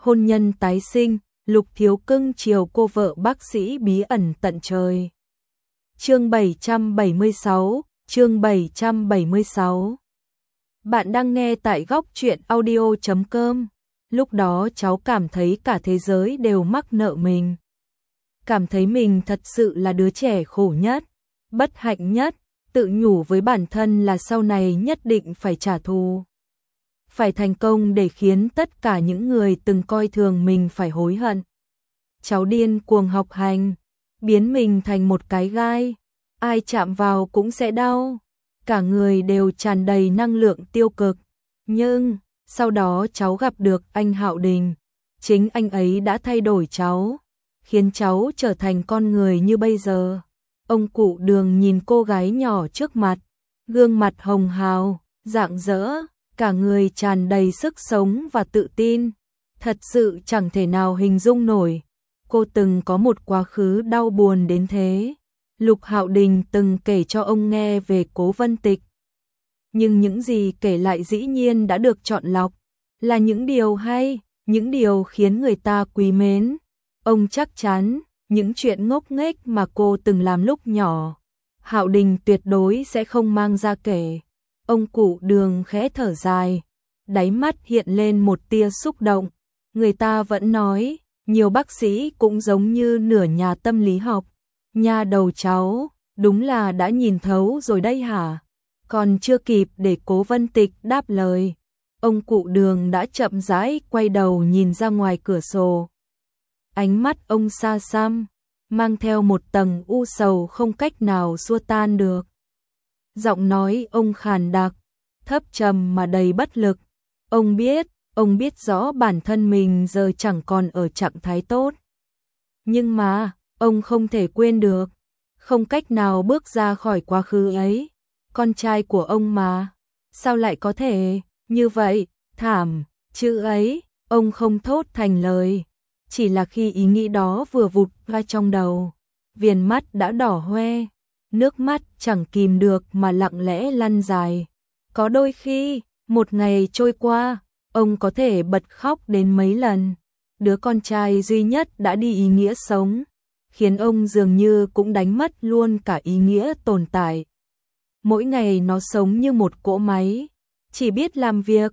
hôn nhân tái sinh, Lục Thiếu cưng chiều cô vợ bác sĩ bí ẩn tận trời. Chương 776, chương 776. Bạn đang nghe tại góc truyện audio.com. Lúc đó cháu cảm thấy cả thế giới đều mắc nợ mình. Cảm thấy mình thật sự là đứa trẻ khổ nhất, bất hạnh nhất, tự nhủ với bản thân là sau này nhất định phải trả thù. Phải thành công để khiến tất cả những người từng coi thường mình phải hối hận. Cháu điên cuồng học hành, biến mình thành một cái gai, ai chạm vào cũng sẽ đau. Cả người đều tràn đầy năng lượng tiêu cực. Nhưng, sau đó cháu gặp được anh Hạo Đình. Chính anh ấy đã thay đổi cháu, khiến cháu trở thành con người như bây giờ. Ông cụ Đường nhìn cô gái nhỏ trước mặt, gương mặt hồng hào, rạng rỡ, cả người tràn đầy sức sống và tự tin. Thật sự chẳng thể nào hình dung nổi, cô từng có một quá khứ đau buồn đến thế. Lục Hạo Đình từng kể cho ông nghe về Cố Vân Tịch. Nhưng những gì kể lại dĩ nhiên đã được chọn lọc, là những điều hay, những điều khiến người ta quý mến. Ông chắc chắn, những chuyện ngốc nghếch mà cô từng làm lúc nhỏ, Hạo Đình tuyệt đối sẽ không mang ra kể. Ông cụ Đường khẽ thở dài, đáy mắt hiện lên một tia xúc động. Người ta vẫn nói, nhiều bác sĩ cũng giống như nửa nhà tâm lý học. Nhà đầu cháu, đúng là đã nhìn thấu rồi đây hả? Còn chưa kịp để Cố Vân Tịch đáp lời, ông cụ Đường đã chậm rãi quay đầu nhìn ra ngoài cửa sổ. Ánh mắt ông xa xăm, mang theo một tầng u sầu không cách nào xua tan được. Giọng nói ông khàn đặc, thấp trầm mà đầy bất lực. Ông biết rõ bản thân mình giờ chẳng còn ở trạng thái tốt. Nhưng mà, ông không thể quên được, không cách nào bước ra khỏi quá khứ ấy. Con trai của ông mà, sao lại có thể như vậy? Thảm, chữ ấy, ông không thốt thành lời. Chỉ là khi ý nghĩ đó vừa vụt ra trong đầu, viền mắt đã đỏ hoe, nước mắt chẳng kìm được mà lặng lẽ lăn dài. Có đôi khi, một ngày trôi qua, ông có thể bật khóc đến mấy lần. Đứa con trai duy nhất đã đi ý nghĩa sống, khiến ông dường như cũng đánh mất luôn cả ý nghĩa tồn tại. Mỗi ngày nó sống như một cỗ máy, chỉ biết làm việc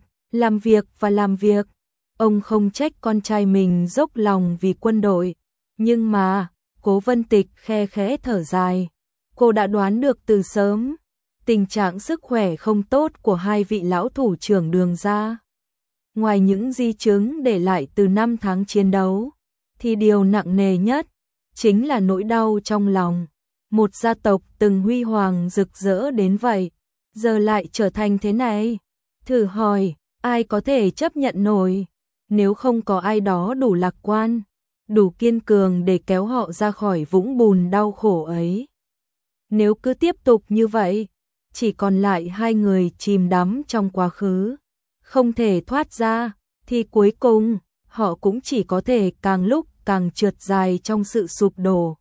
và làm việc. Ông không trách con trai mình dốc lòng vì quân đội, nhưng mà, Cố Vân Tịch khe khẽ thở dài. Cô đã đoán được từ sớm, tình trạng sức khỏe không tốt của hai vị lão thủ trưởng Đường gia. Ngoài những di chứng để lại từ 5 tháng chiến đấu, thì điều nặng nề nhất chính là nỗi đau trong lòng. Một gia tộc từng huy hoàng rực rỡ đến vậy, giờ lại trở thành thế này. Thử hỏi, ai có thể chấp nhận nổi, nếu không có ai đó đủ lạc quan, đủ kiên cường để kéo họ ra khỏi vũng bùn đau khổ ấy. Nếu cứ tiếp tục như vậy, chỉ còn lại hai người chìm đắm trong quá khứ, không thể thoát ra, thì cuối cùng, họ cũng chỉ có thể càng lúc càng trượt dài trong sự sụp đổ.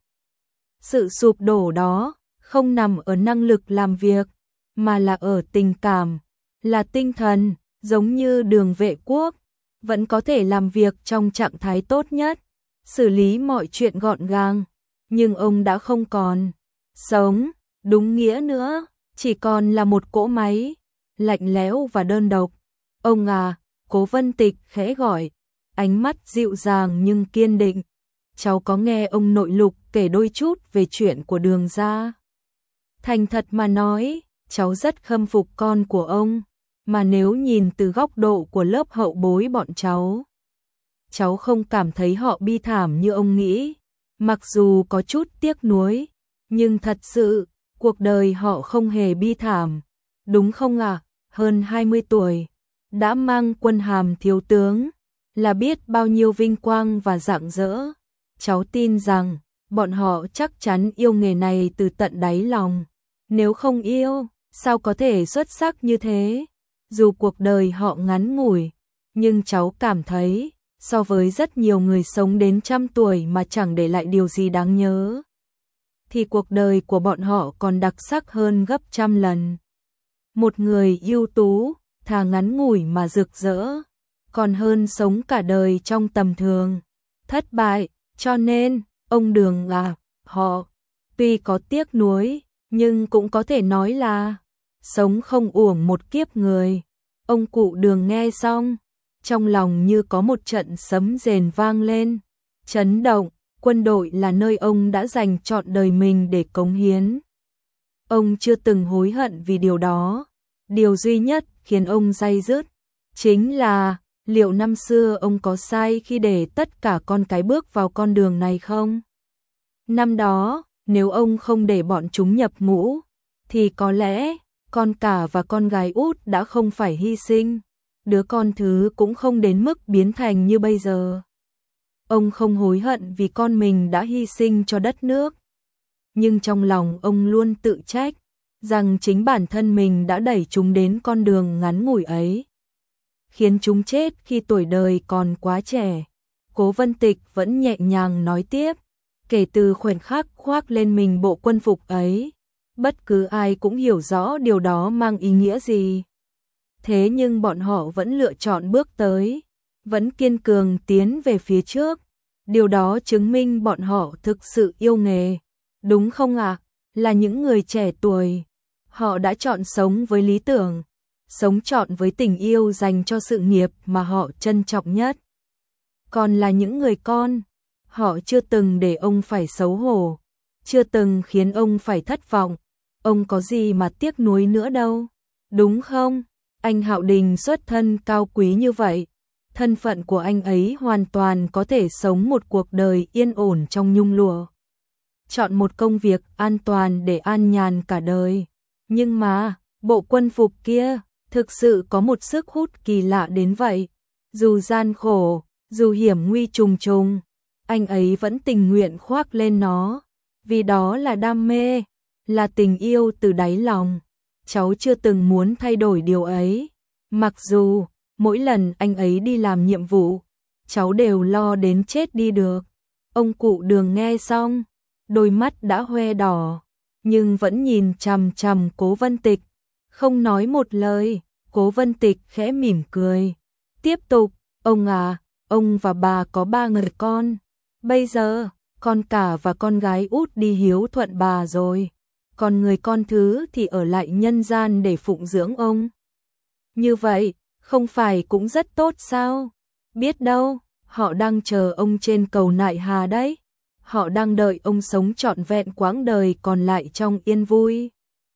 Sự sụp đổ đó không nằm ở năng lực làm việc, mà là ở tình cảm, là tinh thần. Giống như Đường Vệ Quốc, vẫn có thể làm việc trong trạng thái tốt nhất, xử lý mọi chuyện gọn gàng, nhưng ông đã không còn sống đúng nghĩa nữa, chỉ còn là một cỗ máy, lạnh lẽo và đơn độc. Ông à, Cố Vân Tịch khẽ gọi, ánh mắt dịu dàng nhưng kiên định. Cháu có nghe ông nội Lục kể đôi chút về chuyện của Đường gia. Thành thật mà nói, cháu rất khâm phục con của ông, mà nếu nhìn từ góc độ của lớp hậu bối bọn cháu không cảm thấy họ bi thảm như ông nghĩ. Mặc dù có chút tiếc nuối, nhưng thật sự, cuộc đời họ không hề bi thảm. Đúng không ạ? Hơn 20 tuổi, đã mang quân hàm thiếu tướng, là biết bao nhiêu vinh quang và rạng rỡ. Cháu tin rằng, bọn họ chắc chắn yêu nghề này từ tận đáy lòng. Nếu không yêu, sao có thể xuất sắc như thế? Dù cuộc đời họ ngắn ngủi, nhưng cháu cảm thấy, so với rất nhiều người sống đến 100 tuổi mà chẳng để lại điều gì đáng nhớ, thì cuộc đời của bọn họ còn đặc sắc hơn gấp 100 lần. Một người ưu tú, thà ngắn ngủi mà rực rỡ, còn hơn sống cả đời trong tầm thường, thất bại, cho nên, ông Đường à, họ, tuy có tiếc nuối, nhưng cũng có thể nói là, sống không uổng một kiếp người. Ông cụ Đường nghe xong, trong lòng như có một trận sấm rền vang lên, chấn động, quân đội là nơi ông đã dành trọn đời mình để cống hiến. Ông chưa từng hối hận vì điều đó, điều duy nhất khiến ông day dứt, chính là, liệu năm xưa ông có sai khi để tất cả con cái bước vào con đường này không? Năm đó, nếu ông không để bọn chúng nhập ngũ, thì có lẽ, con cả và con gái út đã không phải hy sinh, đứa con thứ cũng không đến mức biến thành như bây giờ. Ông không hối hận vì con mình đã hy sinh cho đất nước. Nhưng trong lòng ông luôn tự trách, rằng chính bản thân mình đã đẩy chúng đến con đường ngắn ngủi ấy, khiến chúng chết khi tuổi đời còn quá trẻ. Cố Vân Tịch vẫn nhẹ nhàng nói tiếp, kể từ khoảnh khắc khoác lên mình bộ quân phục ấy, bất cứ ai cũng hiểu rõ điều đó mang ý nghĩa gì. Thế nhưng bọn họ vẫn lựa chọn bước tới, vẫn kiên cường tiến về phía trước. Điều đó chứng minh bọn họ thực sự yêu nghề, đúng không ạ? Là những người trẻ tuổi, họ đã chọn sống với lý tưởng, sống trọn với tình yêu dành cho sự nghiệp mà họ trân trọng nhất. Còn là những người con, họ chưa từng để ông phải xấu hổ, chưa từng khiến ông phải thất vọng. Ông có gì mà tiếc nuối nữa đâu, đúng không? Anh Hạo Đình xuất thân cao quý như vậy, thân phận của anh ấy hoàn toàn có thể sống một cuộc đời yên ổn trong nhung lụa, chọn một công việc an toàn để an nhàn cả đời. Nhưng mà, bộ quân phục kia, thực sự có một sức hút kỳ lạ đến vậy. Dù gian khổ, dù hiểm nguy trùng trùng, anh ấy vẫn tình nguyện khoác lên nó, vì đó là đam mê, là tình yêu từ đáy lòng. Cháu chưa từng muốn thay đổi điều ấy, mặc dù mỗi lần anh ấy đi làm nhiệm vụ, cháu đều lo đến chết đi được. Ông cụ Đường nghe xong, đôi mắt đã hoe đỏ, nhưng vẫn nhìn chằm chằm Cố Vân Tịch, không nói một lời. Cố Vân Tịch khẽ mỉm cười, tiếp tục, ông à, ông và bà có 3 người con, bây giờ, con cả và con gái út đi hiếu thuận bà rồi, còn người con thứ thì ở lại nhân gian để phụng dưỡng ông. Như vậy, không phải cũng rất tốt sao? Biết đâu, họ đang chờ ông trên cầu nại hà đấy. Họ đang đợi ông sống trọn vẹn quãng đời còn lại trong yên vui.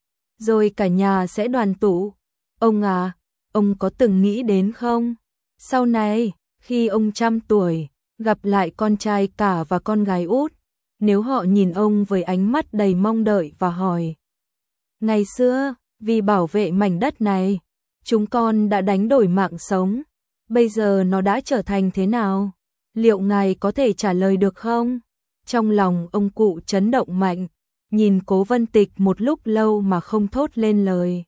Rồi cả nhà sẽ đoàn tụ. Ông à, ông có từng nghĩ đến không? Sau này, khi ông 100 tuổi, gặp lại con trai cả và con gái út, nếu họ nhìn ông với ánh mắt đầy mong đợi và hỏi: ngày xưa, vì bảo vệ mảnh đất này, chúng con đã đánh đổi mạng sống, bây giờ nó đã trở thành thế nào? Liệu ngài có thể trả lời được không? Trong lòng ông cụ chấn động mạnh, nhìn Cố Vân Tịch một lúc lâu mà không thốt lên lời.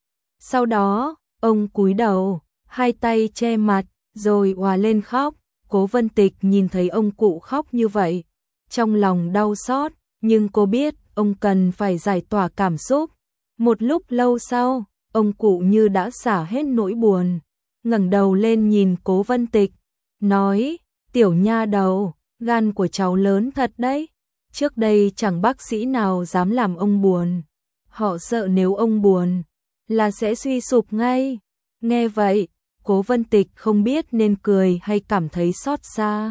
Sau đó, ông cúi đầu, hai tay che mặt, rồi òa lên khóc. Cố Vân Tịch nhìn thấy ông cụ khóc như vậy, trong lòng đau xót, nhưng cô biết ông cần phải giải tỏa cảm xúc. Một lúc lâu sau, ông cụ như đã xả hết nỗi buồn, ngẩng đầu lên nhìn Cố Vân Tịch, nói: tiểu nha đầu, gan của cháu lớn thật đấy. Trước đây chẳng bác sĩ nào dám làm ông buồn. Họ sợ nếu ông buồn, là sẽ suy sụp ngay. Nghe vậy, Cố Vân Tịch không biết nên cười hay cảm thấy xót xa.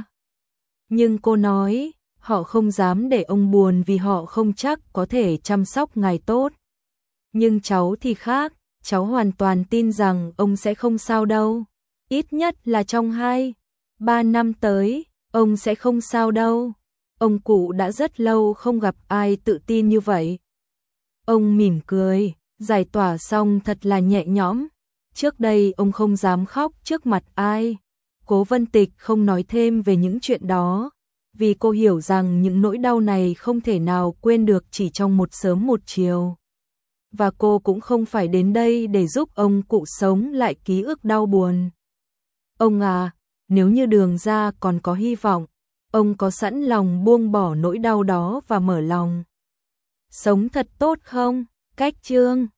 Nhưng cô nói, họ không dám để ông buồn vì họ không chắc có thể chăm sóc ngài tốt. Nhưng cháu thì khác, cháu hoàn toàn tin rằng ông sẽ không sao đâu. Ít nhất là trong 2-3 năm tới, ông sẽ không sao đâu. Ông cụ đã rất lâu không gặp ai tự tin như vậy. Ông mỉm cười, giải tỏa xong thật là nhẹ nhõm. Trước đây ông không dám khóc trước mặt ai. Cố Vân Tịch không nói thêm về những chuyện đó, vì cô hiểu rằng những nỗi đau này không thể nào quên được chỉ trong một sớm một chiều. Và cô cũng không phải đến đây để giúp ông cụ sống lại ký ức đau buồn. Ông à, nếu như Đường ra còn có hy vọng, ông có sẵn lòng buông bỏ nỗi đau đó và mở lòng sống thật tốt không? Cách chương